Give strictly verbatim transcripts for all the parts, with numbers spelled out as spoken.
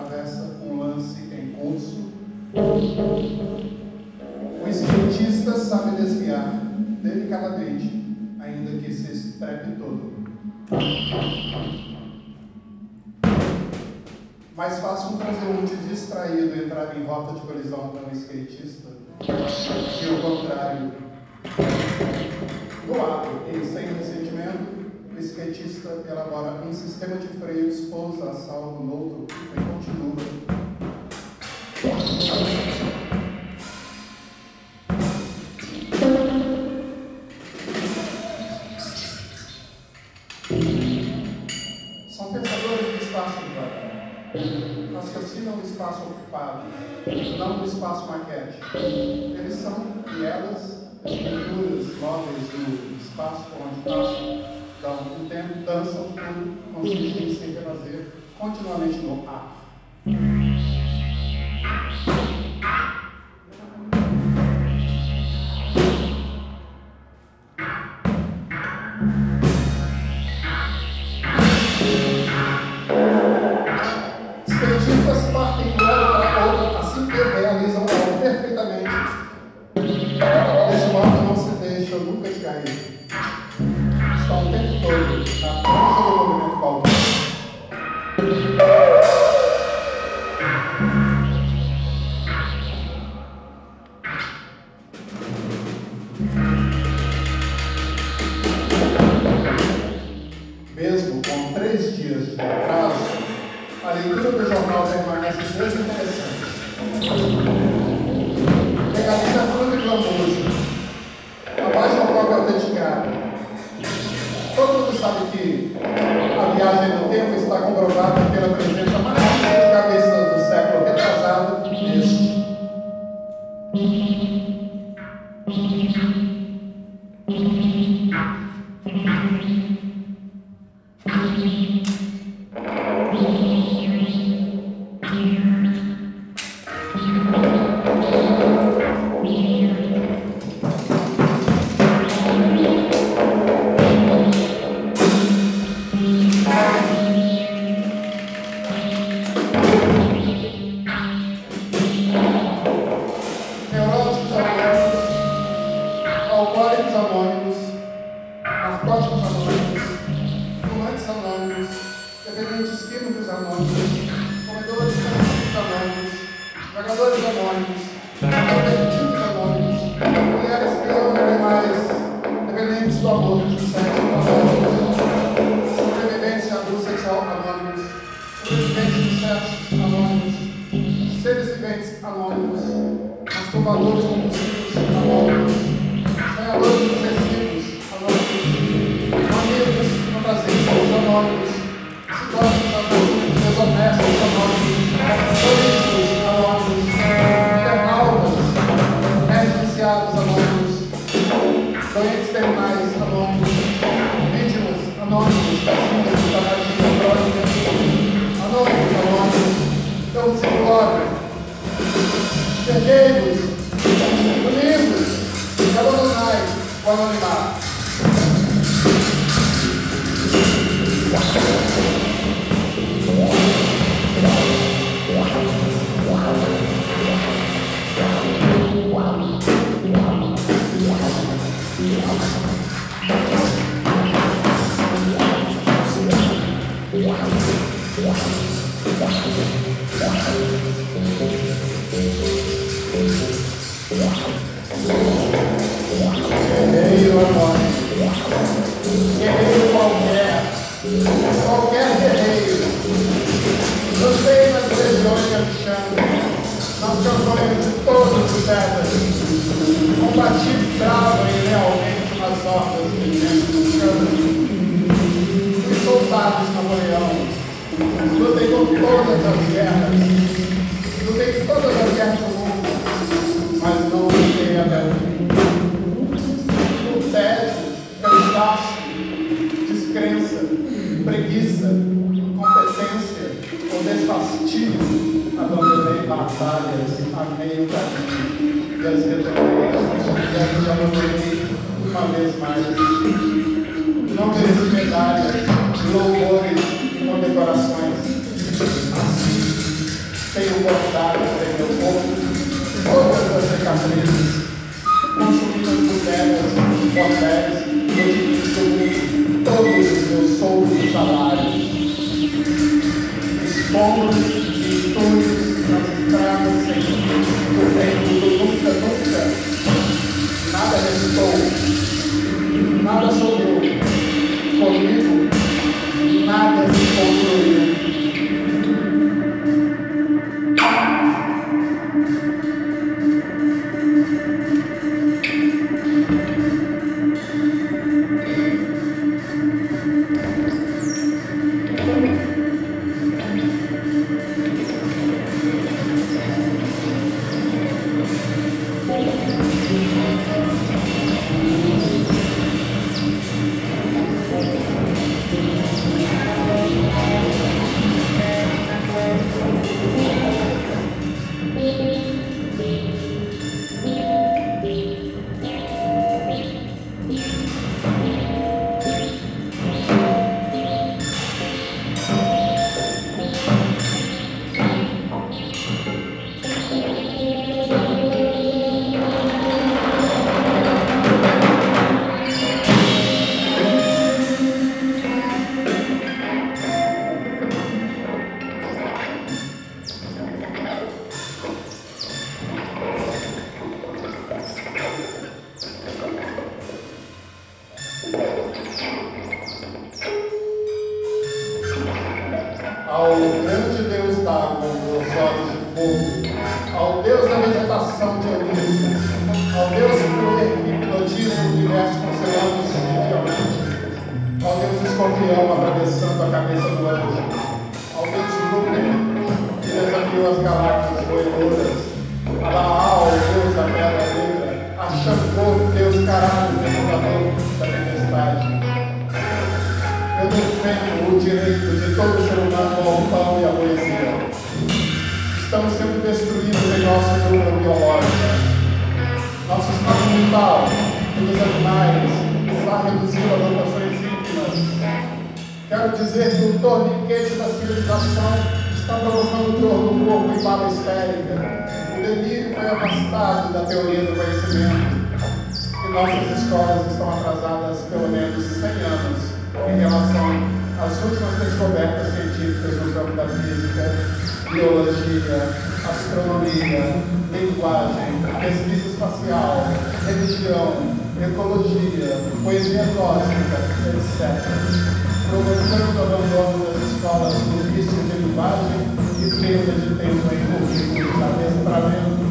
atravessa um lance em curso. O skatista sabe desviar delicadamente, ainda que se estrepe todo. Mais fácil um transeunte distraído entrar em rota de colisão com um skatista que o contrário. No ato e sem ressentimento, o skatista elabora um sistema de freios, pousa a salvo no outro e continua. São pensadores do espaço urbano. Raciocinam o espaço ocupado, não o espaço maquete. Eles são, e elas, as pinturas móveis do espaço por onde passam, dão um tempo, dançam tudo, consistem em se refazer continuamente no ar. Skatistas partem de um lado para outro assim que realizam algo perfeitamente. Esse modo não se deixa nunca de cair. Está o tempo todo na ponta do movimento qualquer. Mesmo com três dias de prazo, a leitura do jornal permanece desinteressante. Legaliza a fruta de uma música. Abaixa o próprio autenticado. Todo mundo sabe que a viagem no tempo está comprovada pela presença mais de cabeças do século retrasado neste. Louvores e condecorações. Assim, tenho cortado em meu corpo todas as cicatrizes, consumidas por terras, hotéis, eu distribuo todos os meus soldos e salários. Escombros e entulhos nas estradas sem fim do reino do nunca, nunca. Nada restou, nada sobrou. Comigo, nada se construiu. Ao grande Deus d'água, os olhos de fogo, ao Deus da vegetação de Olimpo, ao Deus que hipnotiza o universo com seus olhos de diamante, ao Deus escorpião atravessando a cabeça do anjo, ao Deus Júpiter, que desafiou as galáxias voadoras, a Baal, Deus da pedra negra, a Xangô, Deus caralho, derrubador da tempestade. Eu defendo o direito de todo ser humano ao pão e à poesia. Estamos sendo destruídos em nosso núcleo biológico. Nosso estado mental e dos animais está reduzido a proporções ínfimas. Quero dizer que o torniquete da civilização está provocando dor no corpo e bala histérica. O delírio foi afastado da teoria do conhecimento. E nossas escolas estão atrasadas pelo menos cem anos em relação às últimas descobertas científicas no campo da física, biologia, astronomia, linguagem, pesquisa espacial, religião, ecologia, poesia cósmica, etcétera, provocando o abandono das escolas do vício de linguagem e perda de tempo em currículos de adestramento,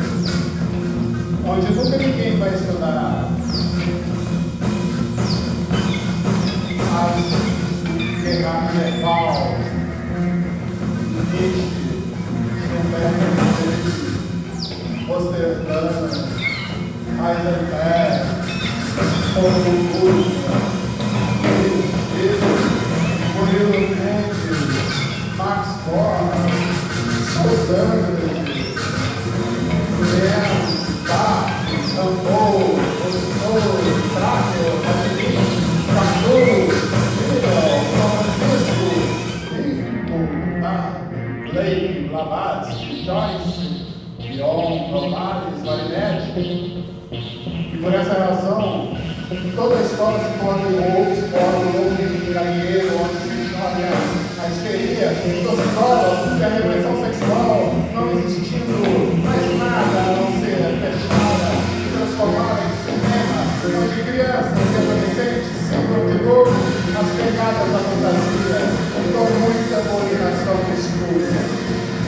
onde nunca ninguém vai estudar Guerra verbal, Nietzsche, Schoenberg, Osterlana, Heisenberg, Paulo Murilo Mendes, Max Born, Sosandre, Guilherme, Bach, Rambo, Rousseau, Tráqueo, Patrick, Cachorro, Leite, Blavatsky, Joyce, Bion, Romares, Marinetti. E por essa razão, toda a escola se torna em outros, fórum, outro galinheiro, onde se olha a histeria, toda a escola, e a repressão sexual não existindo mais nada a não ser fechada e transformada em cinema, onde crianças e adolescentes simbram de novo as pegadas da fantasia, com muita abominação escura.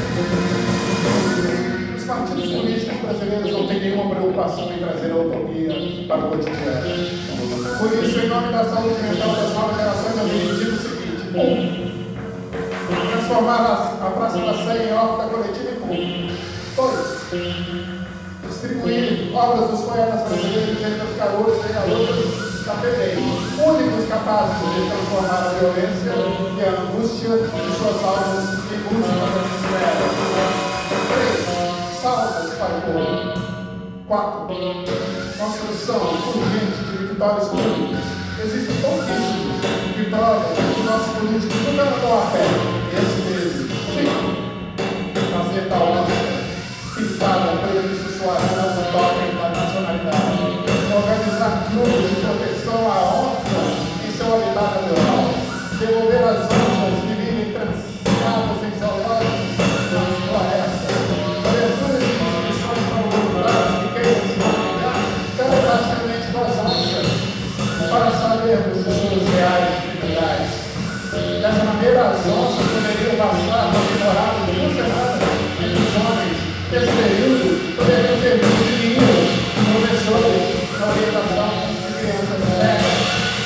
Os partidos políticos brasileiros não têm nenhuma preocupação em trazer a utopia para o cotidiano. Por isso, em nome da saúde mental das novas gerações, eu lhe digo o seguinte: um, transformar a, a Praça da Sé em horta coletiva e pública. Dois, distribuir obras dos poetas brasileiros entre os garotos e garotas da P B I, únicos capazes de transformar a violência e a angústia de suas almas em múltiplas esferas. três. Salvas para o povo. quatro. Construção urgente de vitórias públicas. Existem pouquíssimos que provam que o nosso político nunca andou a pé. Esse mesmo. cinco. Fazer camiseta onça, pintada, preto e sussurrando no toque da nacionalidade. Organizar grupos de proteção à onça em seu habitat natural. Devolver as onças que vivem trancadas em zoológicos das florestas. Abertura de instituições para voluntários que queiram se comunicar telepaticamente com as onças para sabermos de suas reais dificuldades. Dessa maneira, as onças poderiam passar por temporada de uma semana entre os homens. Nesse período, poderiam ter meninos, professores, na orientação de crianças cegas.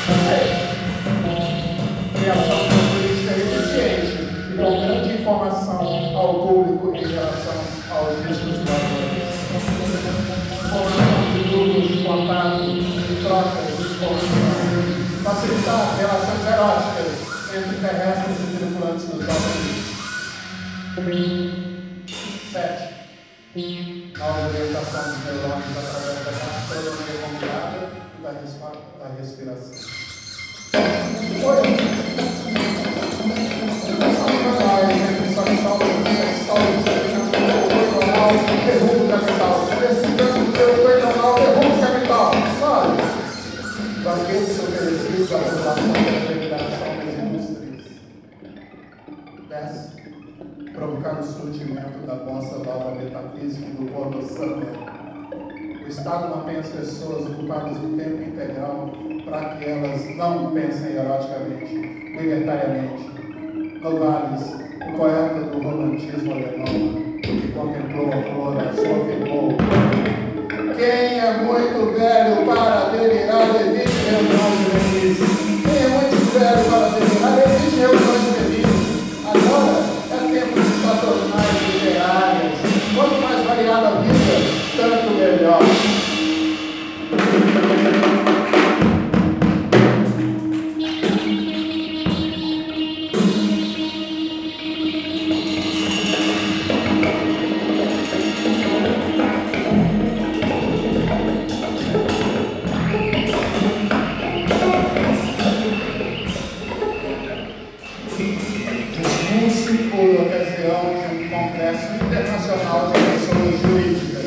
Criação de uma política eficiente e com grande informação ao público em relação aos riscos voadores. Formação de grupos de contato e troca de informação. Facilitar relações eróticas entre terrestres e tripulantes dos ovnis. sete. Nova orientação dos neurônios através da gastronomia combinada e da, da respiração. Oi. Derrubo capital. Precisamos ter o regional, derrubo capital. Sabe? Banquetes oferecidos à população pela federação das indústrias. dez. Provocar o surgimento da bossa nova metafísica e do porno samba. O Estado mantém as pessoas ocupadas o tempo integral para que elas não pensem eroticamente, libertariamente. Novalis, o poeta do romantismo alemão, que contemplou a flor azul, afirmou: quem é muito velho para delirar, evite reuniões juvenis. Quem é muito velho para delirar, evite reuniões juvenis. Agora é tempo de patronais literárias. Quanto mais variada a vida, tanto melhor. Por ocasião de um congresso internacional de pessoas jurídicas.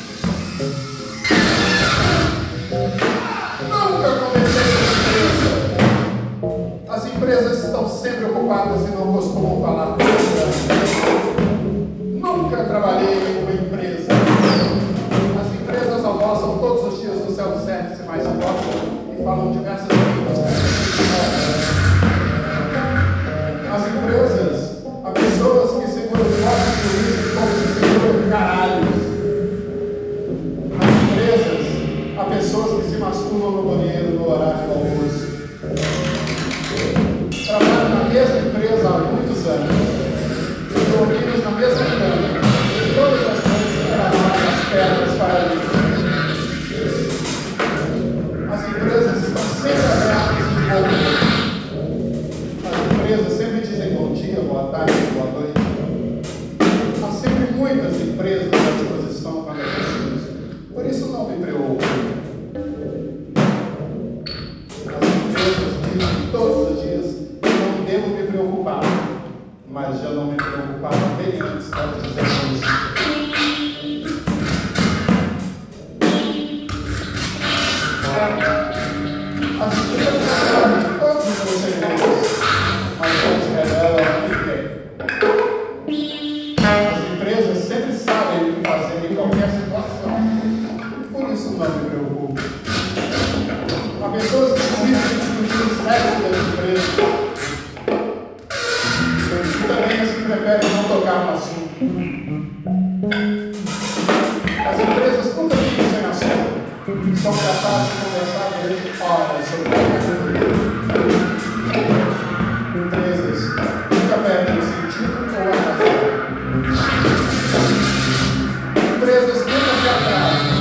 Nunca conversei com empresa. As empresas estão sempre ocupadas e não costumam falar com você. Nunca trabalhei com empresa. As empresas almoçam todos os dias no self-service mais próximo e falam diversas línguas. As empresas, há pessoas que seguram o voto jurídico como se seguram caralhos. Nas empresas, há pessoas que se masturbam no banheiro no horário do almoço. Trabalho na mesma empresa há muitos anos. Dormimos na mesma cama. E todas as coisas gravaram as pernas para ali. As empresas estão sempre abertas de boa. As empresas sempre dizem bom dia, boa tarde, boa noite. Há sempre muitas empresas à disposição quando é preciso. Por isso não me preocupo. As empresas dizem todos os dias que não devo me preocupar, mas já não me preocupava bem antes de dizer isso. As empresas sabem todos os procedimentos, mas não se revelam a ninguém. As empresas sempre sabem o que fazer em qualquer situação. Por isso não me preocupo. Há pessoas que precisam discutir o sexo das empresas. E também as que preferem não tocar no assunto. As empresas nunca ficam sem assunto. São capazes de conversar durante horas sobre qualquer coisa. Empresas nunca perdem o sentido ou a razão. Empresas nunca se atrasam.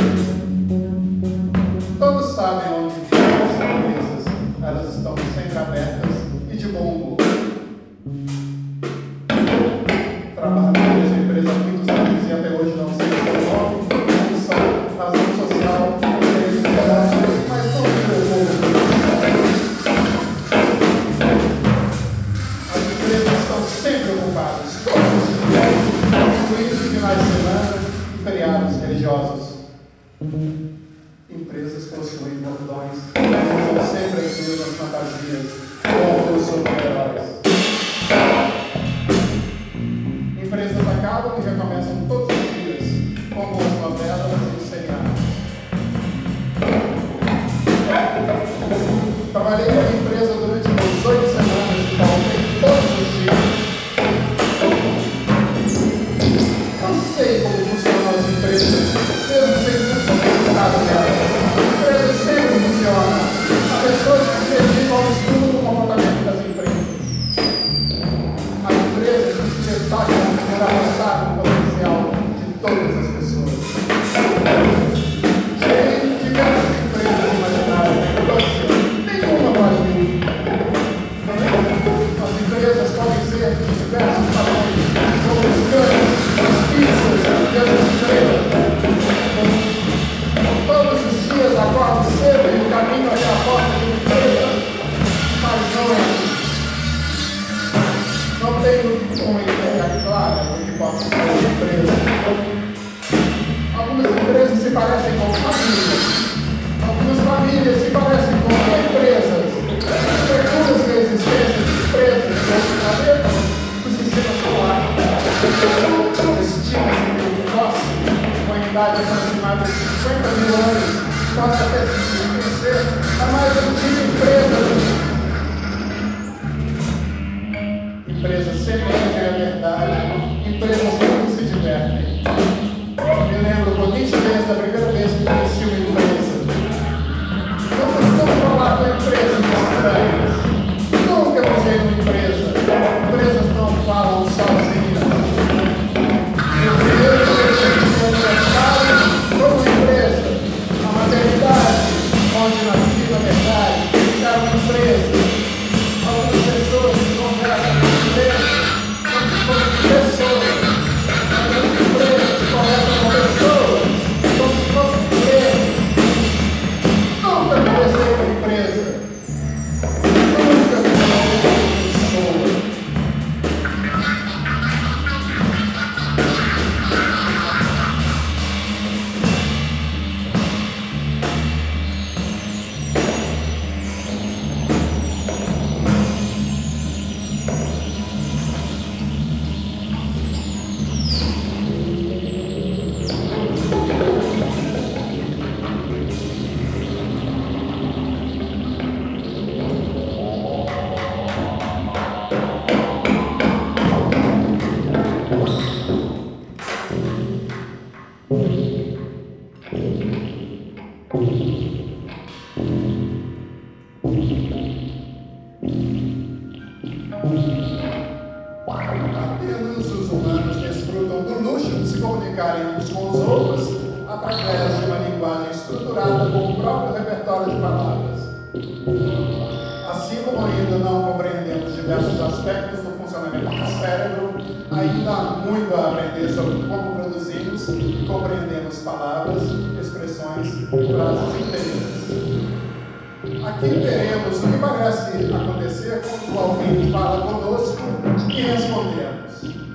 Todos sabem onde ficam as empresas. Elas estão sempre abertas e de bom humor. Trabalho nessa empresa há muitos anos e até hoje não sei seu nome, função, razão social, mas não me preocupo. possuem bordões, usam sempre as mesmas fantasias, como os super-heróis. Empresas acabam e recomeçam todos os dias, como as novelas e os seriados. Trabalhei em uma empresa durante dezoito semanas e voltei todos os dias. Não sei como funcionam as empresas, mesmo sem funcionar delas. A empresa sempre funciona. Há pessoas que se dedicam ao estudo do comportamento das empresas. As empresas que se destacam por avançar no potencial de todas as pessoas. Gerei diversas empresas imaginárias na infância, nenhuma faliu. As empresas podem ser de diversos tamanhos, como os cães, as pizzas e as estrelas. Todos os dias acordo cedo e o caminho até a porta de uma empresa, mas não é isso. Não tenho uma ideia clara do que pode ser uma empresa. Algumas empresas se parecem com famílias. Algumas famílias se parecem com empresas. Perguntas da existência de empresas de outros planetas do sistema solar. Estima-se que o fóssil, com a idade aproximada de cinquenta mil anos, possa ter se conhecer a mais antiga empresa do mundo. Empresas sempre dizem a verdade, empresas sempre se divertem. Me lembro com nitidez da primeira vez que conheci uma empresa. Não costumo falar com empresas estranhas. Nunca usei uma empresa. Empresas não falam sozinhas. Eu vejo o aniversário como empresa. A maternidade, onde nasci na verdade, era uma empresa. Algumas pessoas que conversam com empresas, como pessoas. Algumas empresas que conversam com pessoas, como se fossem empresas. Nunca conversei com empresa. Nunca conversei com pessoa. Apenas os humanos desfrutam do luxo de se comunicarem uns com os outros através de uma linguagem estruturada com o próprio repertório de palavras. Assim como ainda não compreendemos diversos aspectos do funcionamento do cérebro, ainda há muito a aprender sobre como produzimos e compreendemos palavras, expressões e frases inteiras. Aqui veremos o que parece acontecer quando alguém fala conosco e respondemos.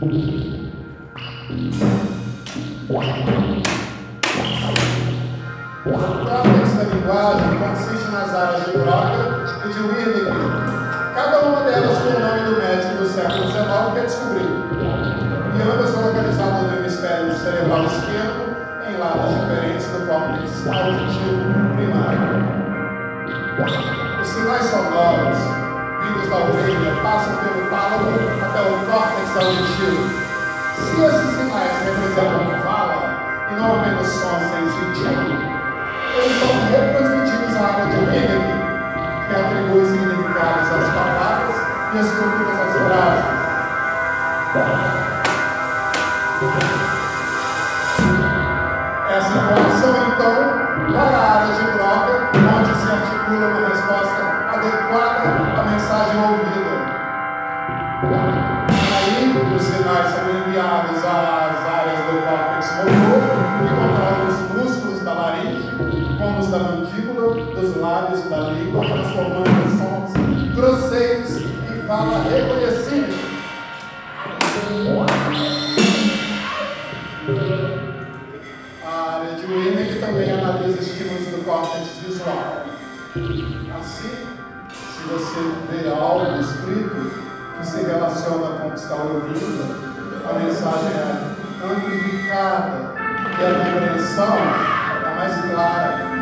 O córtex da linguagem consiste nas áreas de Broca e de Wernicke, cada uma delas com o nome do médico do século dezenove que a descobriu, e ambas são localizadas no hemisfério cerebral esquerdo, em lados diferentes do córtex auditivo primário. Os sinais sonoros vindos da orelha passam pelo tálamo até o córtex auditivo. Se esses sinais representam fala, e não apenas sons sem sentido, eles são retransmitidos à área de Wernicke, que atribui significados às palavras e estruturas às frases. Essa informação, então, vai à área de Broca, onde se articula uma resposta adequada à mensagem ouvida. Aí, os sinais são enviados às áreas do córtex motor, que controlam os músculos da laringe, como os da mandíbula, dos lábios e da língua, transformando em sons grosseiros e fala reconhecível. A área de Wernicke também analisa estímulos do córtex visual. Assim, se você vê algo escrito que se relaciona com o que está ouvindo, a mensagem é amplificada e a compreensão é mais clara.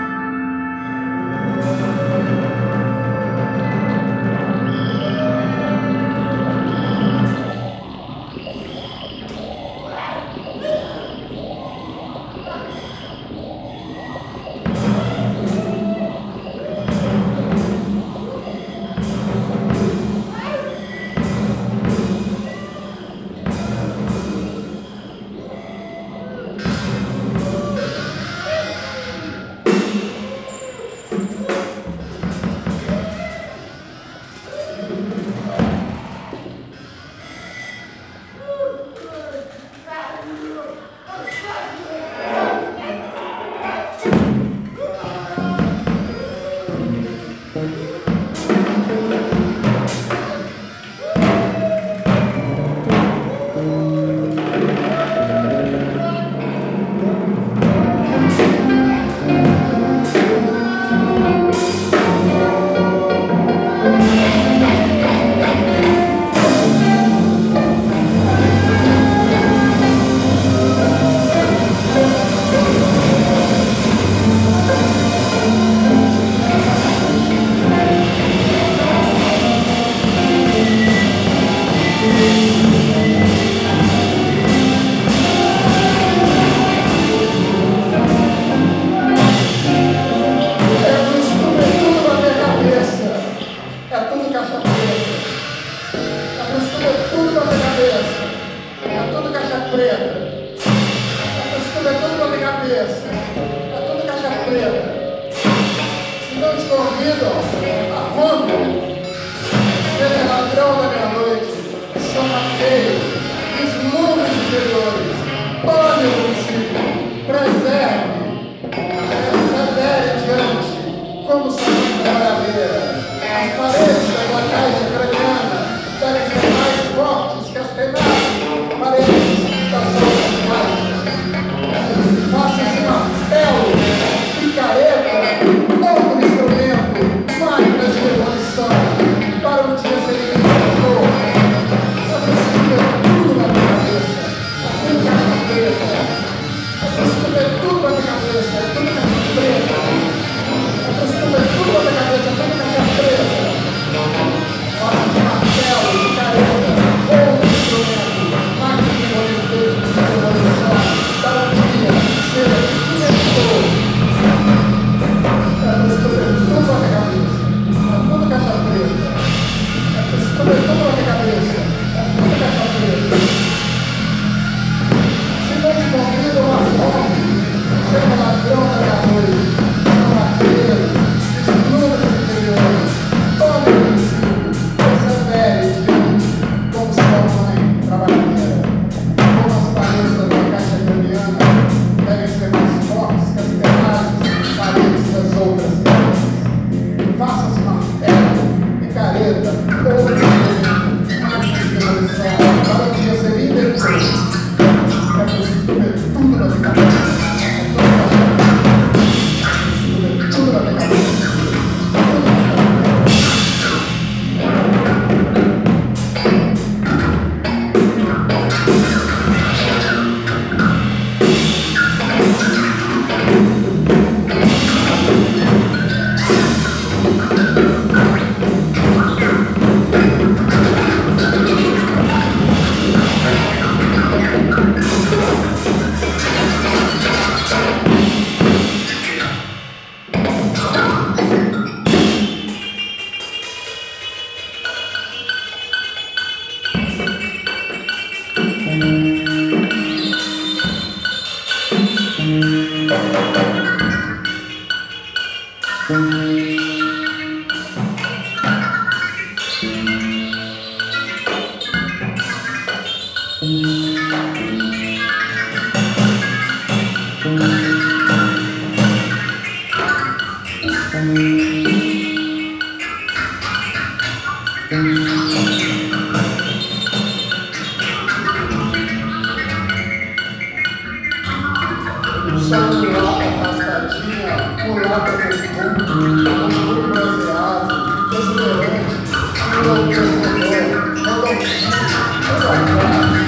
mulata profundo, orgulho bronzeado, exuberante, filho vencedor, toda a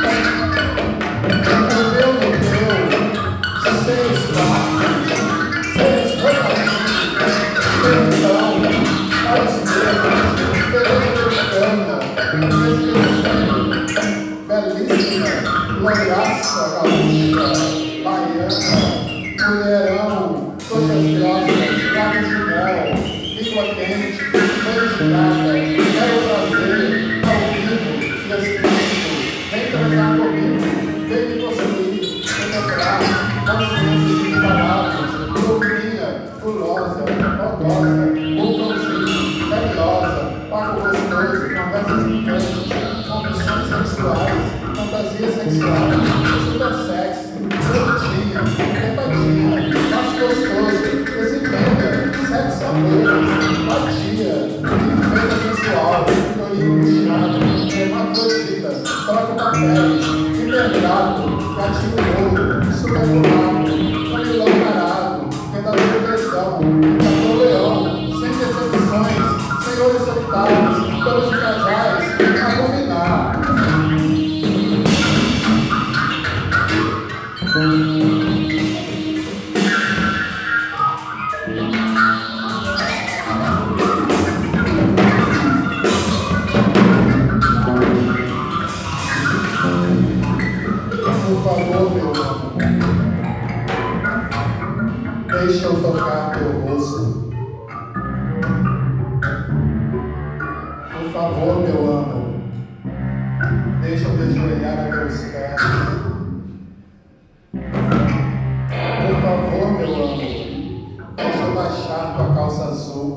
entendeu no teu, seres fracos, seres relativos, perdão, aos dedos, peregrina, belíssima, gloriosa, gaúcha, baiana, mulherão, coisas grossas, lábios de mel, língua quente, beijada, quero prazer, ao vivo, descrito, vem transar comigo, vem me possuir, penetrar, movimento de palavras, fofinha, gulosa, fogosa, vulcãozinho, carinhosa, pago gostoso, conversas picantes, confissões sexuais, fantasias sexuais, super sexy, produtinha, tentadinha, mais gostoso, exibida, sexo amor, magia, feita sensual, olhinho puxado, hermafrodita, troca papéis, hipergrato, gatinho ouro, super buraco, camilão parado, verdadeiro tesão, Napoleão, sem decepções, senhores solitários, pelos casais, a combinar. Por favor, meu amor, deixa eu tocar teu rosto. Por favor, meu amor, deixa eu me ajoelhar a teus pés. Por favor, meu amor, deixa eu baixar tua calça azul.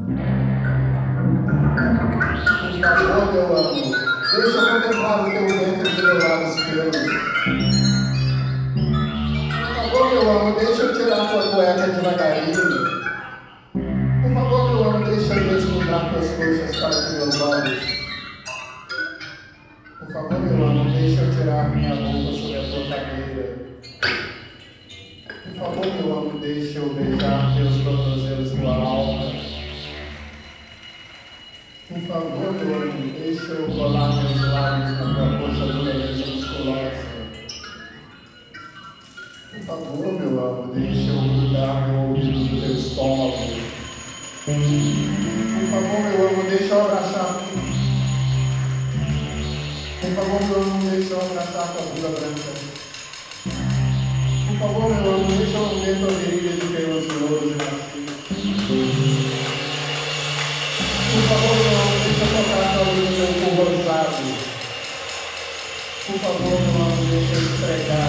Por favor, meu amor, deixa eu contemplar o teu ventre de dourados pelos. Por favor, meu amor, deixa eu tirar tua cueca devagarinho. Por favor, meu amor, deixa eu desnudar tuas coxas para os meus olhos. Por favor, meu amor, deixa eu tirar minha roupa sobre a tua cadeira. Por favor, meu amor, deixa eu beijar teus tornozelos tua alma. Por favor, meu amor, deixa eu colar meus lábios na tua coxa dolorosa musculosa. Por favor, meu amor, deixa eu grudar meu ouvido do teu estômago. Por favor, meu amor, deixa eu abraçar. Por favor, meu amor, deixa eu abraçar tua bunda branca. Por favor, meu amor, deixa eu lamber tua virilha de pelos louros e macios. Por favor, meu amor, deixa eu tocar tua luz no teu corpo rosado. Por favor, meu amor, deixa eu esfregar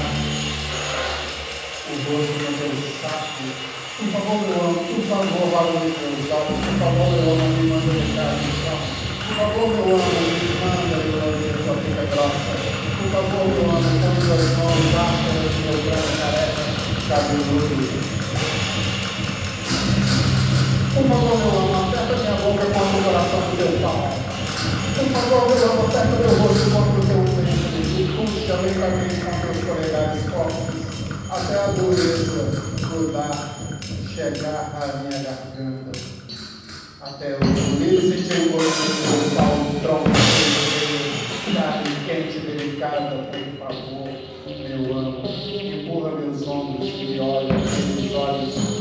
o rosto no teu saco. Por favor, meu amor, por favor, valorize meus olhos. Por favor, meu amor, me manda deixar no chão. Por favor, meu amor, me manda endurecer sua pica grossa. Por favor, meu amor, põe suas mãos ásperas no meu branco careca, cabeludo. Por favor, meu amor, aperta minha boca contra o coração do teu pau. Por favor, meu amor, aperta meu rosto contra o teu peito. E puxa lentamente com teus polegares fortes até a dureza grudar, chegar à minha garganta. Até eu poder sentir o gosto do teu pau no tronco do carne quente e delicada. Por favor, meu amo, empurra meus ombros e me olha nos olhos.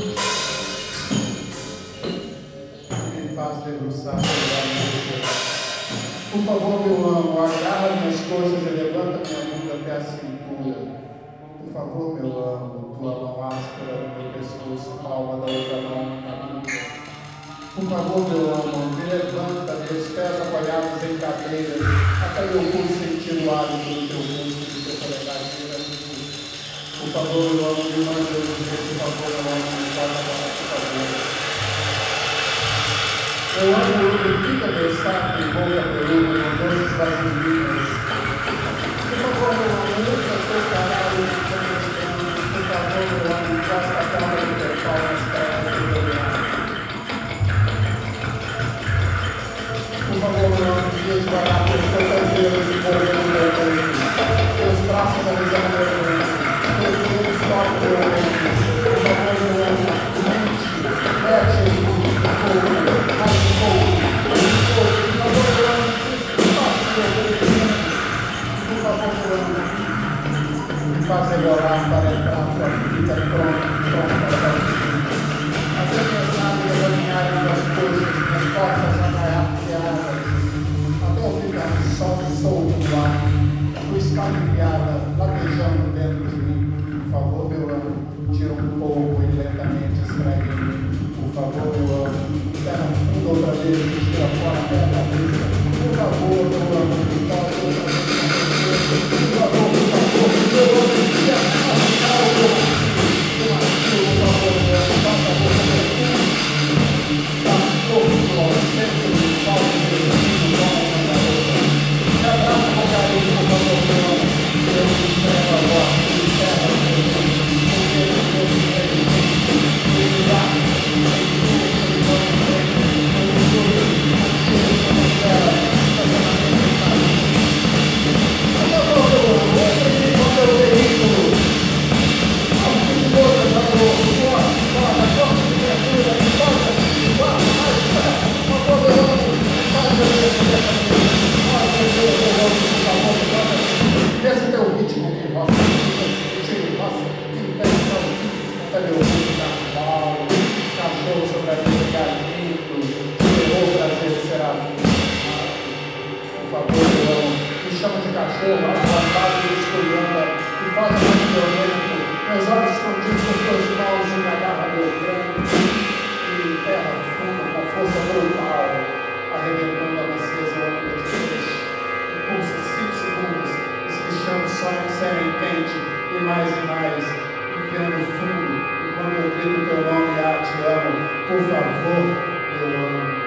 Faz debruçar sobre a mesa. Por favor, meu amo, agarra minhas coxas e levanta minha bunda até a cintura. Por favor, meu amo, tua mão áspera no meu pescoço, palma da outra mão na bunda. Por favor, meu amo, me levanta, meus pés apoiados em cadeiras, até eu pude sentir o hálito do teu rosto e do teu polegar girando. Por favor, meu amo, me manda eu dizer, por favor, meu amo, me bota agora, por favor. Eu amo lubrifica meu saco e boca peluda com doces vaselinas. Por favor, meu amor, usa teu caralho de sangue. Por favor, meu amor, encosta a calma do teu pau nas pernas do teu lado. Por favor, meu amor, me esvarar teus cotovelos e correr no meu peito. Teus braços alisando meu peito. Teus dedos tocam meu peito. Por favor, meu amor, orar para entrar para a vida pronta, pronta para ti. A tempestade e caminhar nas coisas, nas portas amarradas, até eu ficar só solto lá, o escalpiada, latejando dentro de mim. Por favor, meu anjo, tira um pouco e lentamente extrai de mim. Por favor, meu anjo, terra fundo outra vez, tira fora até a cabeça. Por favor, meu anjo, que pode outra vez. Por favor, por favor, meu anjo, que é a cara do meu anjo. Por favor, meu anjo, faça a boca do meu anjo. Dá todo o nosso centro de salve, meu filho, vamos na boca. Me abraça com carinho, por favor, meu anjo. Eu te entrego agora, me encerra, meu Deus. Porque eu te entrego, eu te bato, esse teu ritmo que roça, ritmo roça, intenção, até meu ritmo cavalo, cachorro sobre a vida, galinho, terror prazer será por favor, Deus, me chama de cachorro, arrastado e escolhendo, e faz mais violento, meus olhos escondidos com teus mãos e me agarra meu crânio, e terra funda com força brutal, arrebentando a macieza úmida de peixe, e pulsa cinco segundos, esguichando sonho sêmen quente, e mais e mais, enfiando fundo, e quando eu grito teu nome, ah, te amo, por favor, eu amo.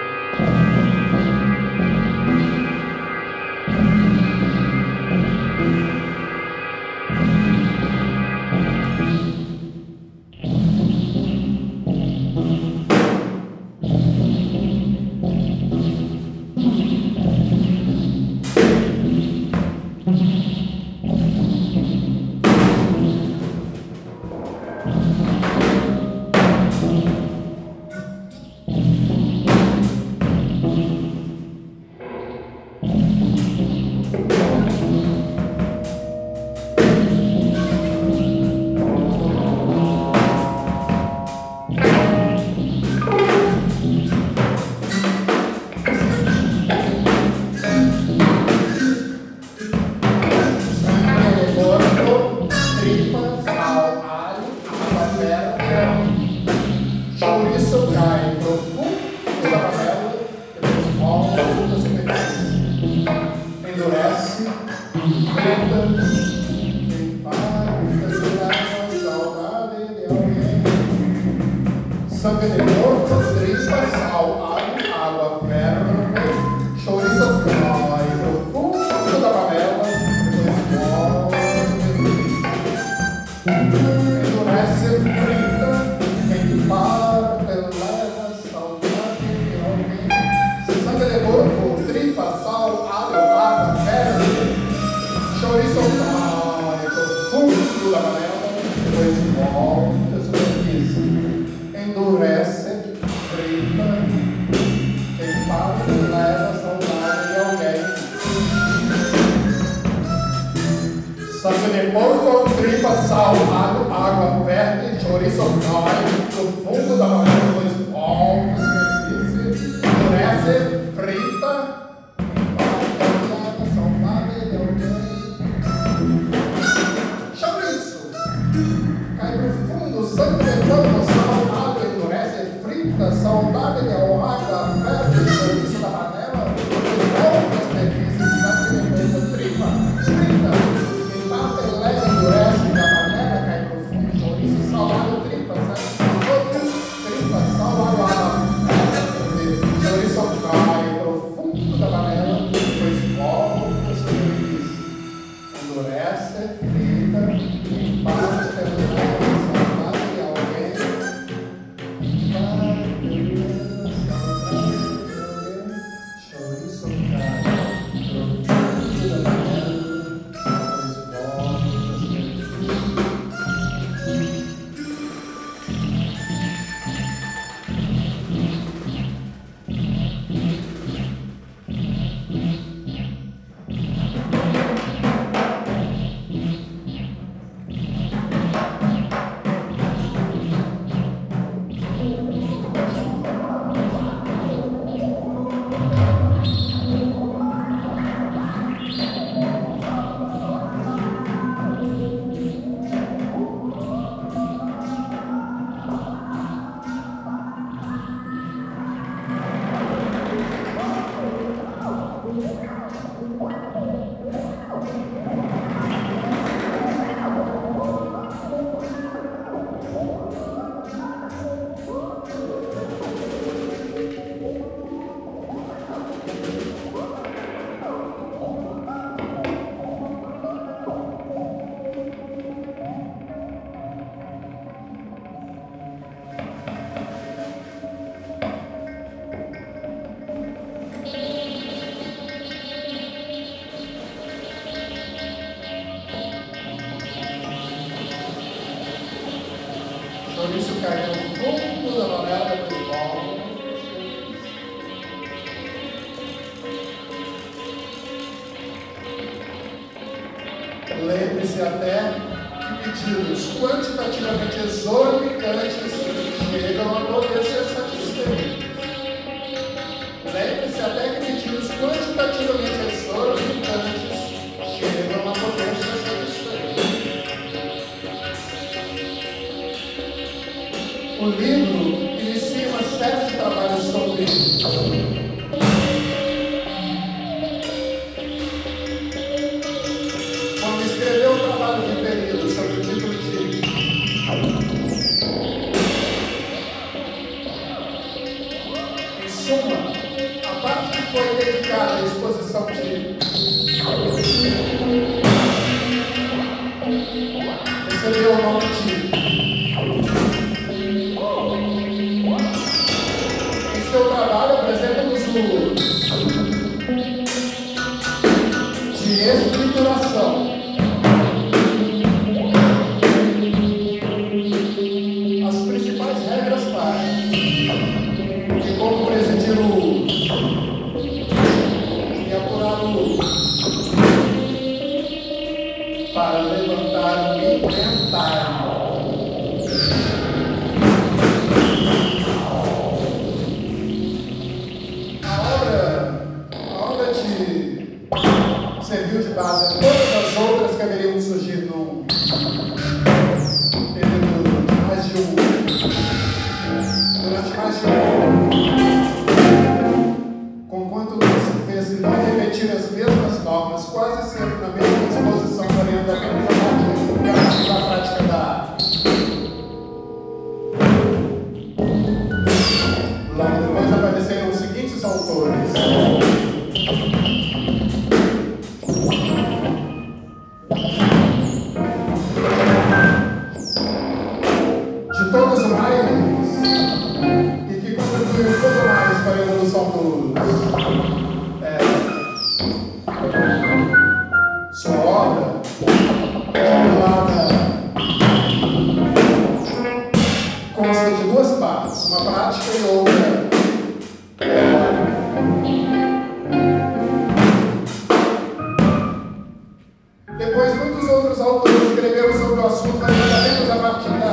Endurece, frita, limpa, esterilizar, salvar e Maurício cai no fundo da novela, depois volta. Lembre-se até que pedidos quantitativamente exorbitantes chegam a poder ser satisfeitos. Lembre-se até que pedidos quantitativamente exorbitantes chegam a poder ser satisfeitos. O livro inicia uma série de trabalhos sobre isso. Quando escreveu o trabalho referido sobre o título de Em suma, a parte que foi dedicada à exposição de recebeu o nome de Em seu trabalho apresenta-nos o de escrituração. As principais regras para e como presidir o e apurar o para levantar o inventário. A obra, a obra de serviu de base a todas as outras que deveriam surgir num período de mais de um durante mais de um conquanto não se fez e não repetir as mesmas normas, quase sempre na mesma disposição, variando apenas a parte da prática da arte. Logo depois apareceram os seguintes autores. De todos mais, e que contribuiu um pouco mais para a evolução dos, é, sua obra, consta de duas partes, uma prática e outra teórica. Depois, muitos outros autores escreveram sobre o assunto, mas apenas a partir da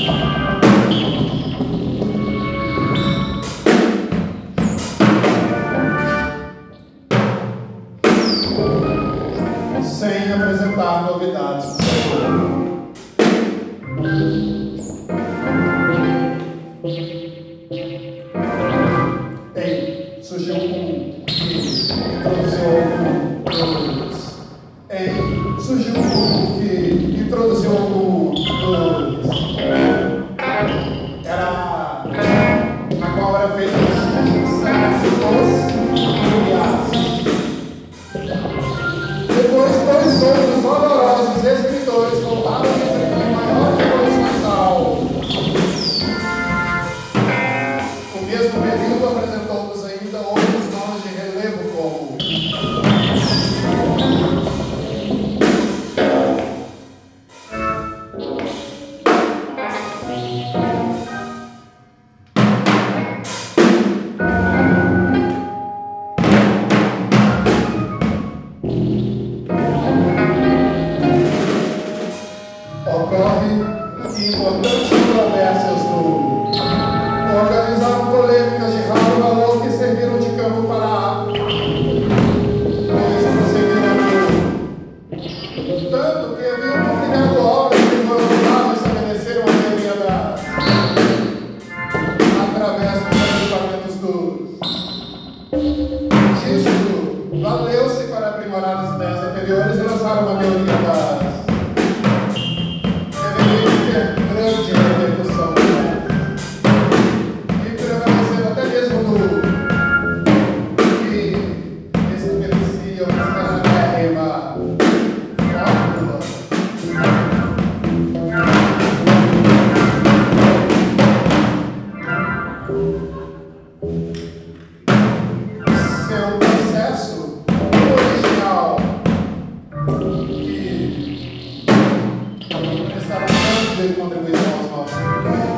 sem apresentar novidades. Bem, surgiu um que introduziu alguns. Ei, surgiu um que introduziu alguns. Era na qual era feita a distinção entre os Depois, dois outros valorosos escritores voltaram a imprimir maior evoluções ao. O mesmo período apresentou-nos ainda outros nomes de relevo, como importantes controvérsias no organizaram polêmicas de raro valor que serviram de campo para a coisa prosseguiram tanto que haviam publicado obras que não ajudavam a estabelecer uma teoria da através dos ajustamentos dos disso valeu-se para aprimorar as ideias anteriores e lançaram uma teoria das grande repercussão e prevalecendo até mesmo no que estabelecia uma escala fórmula. Seu processo original que prestava tanto de contribuição aos nossos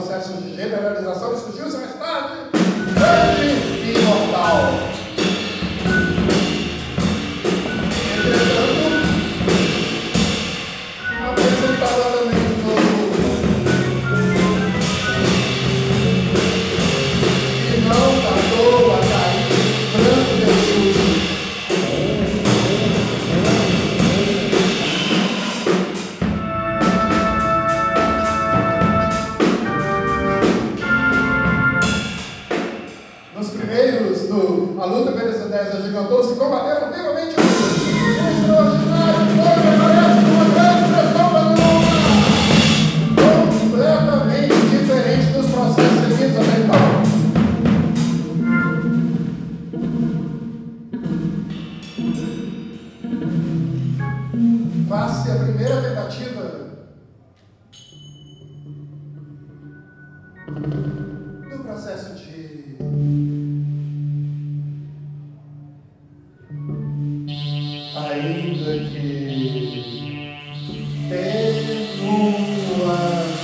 processo de generalização e surgiu-se mais tarde, grande e imortal. Entretanto, apresentava também um novo e não tardou a cair branco de sujo. A luta pelas ideias agigantou-se e combateram vivamente o extraordinário foi aparece uma grande pressão da lua, completamente diferente dos processos seguidos até então. Face a primeira tentativa do processo de ainda que tenuamente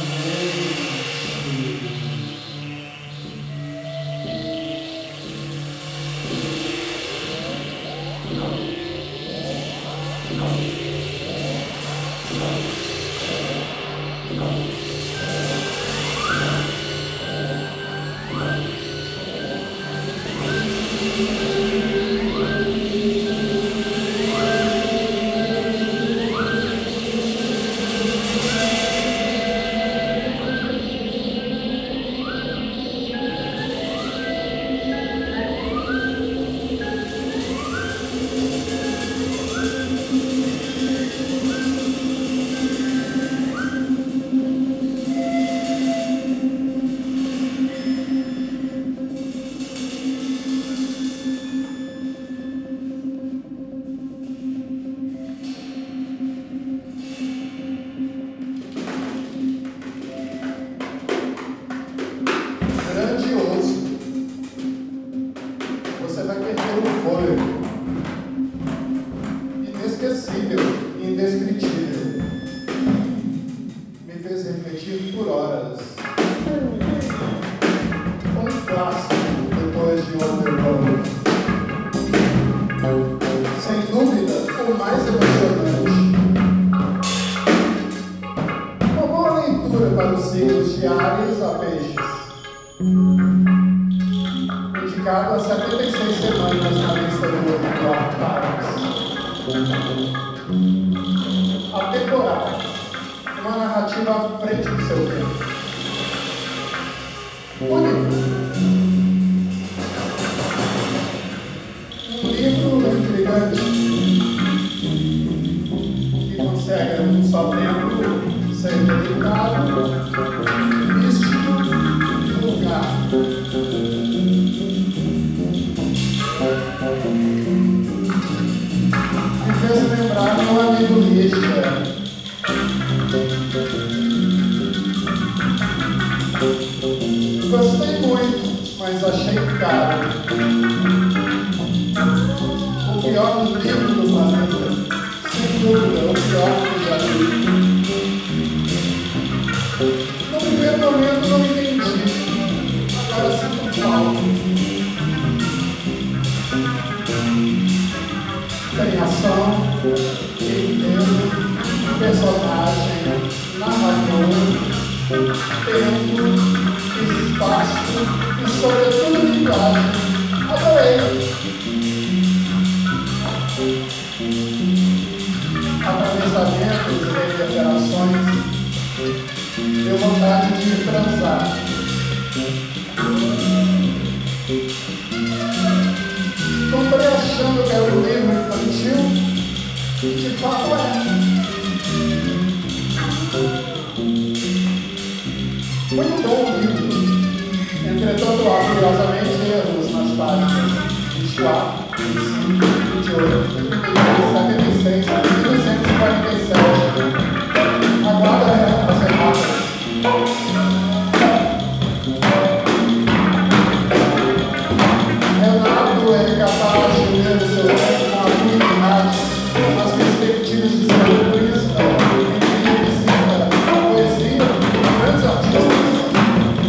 As perspectivas de ser poesia, grandes artistas.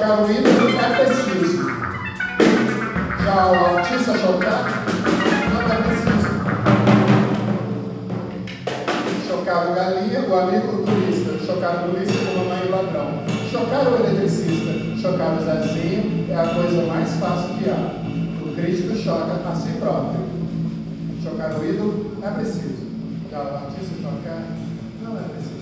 Chocar o ídolo é preciso. Já o artista chocar, não é preciso. Chocar o galinha, o amigo do turista. Chocar o turista com mamãe e ladrão. Chocar o eletricista, chocar o Zezinho é a coisa mais fácil que há. O crítico choca a si próprio. Chocar o ídolo é preciso. Já o artista chocar, não é preciso.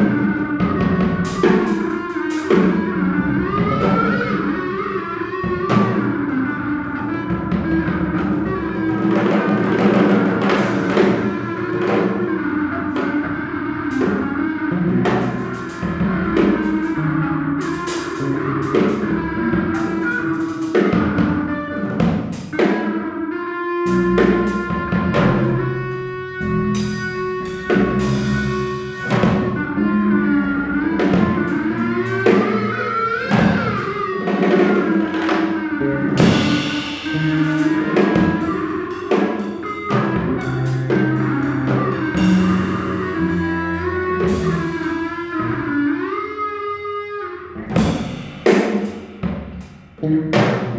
Música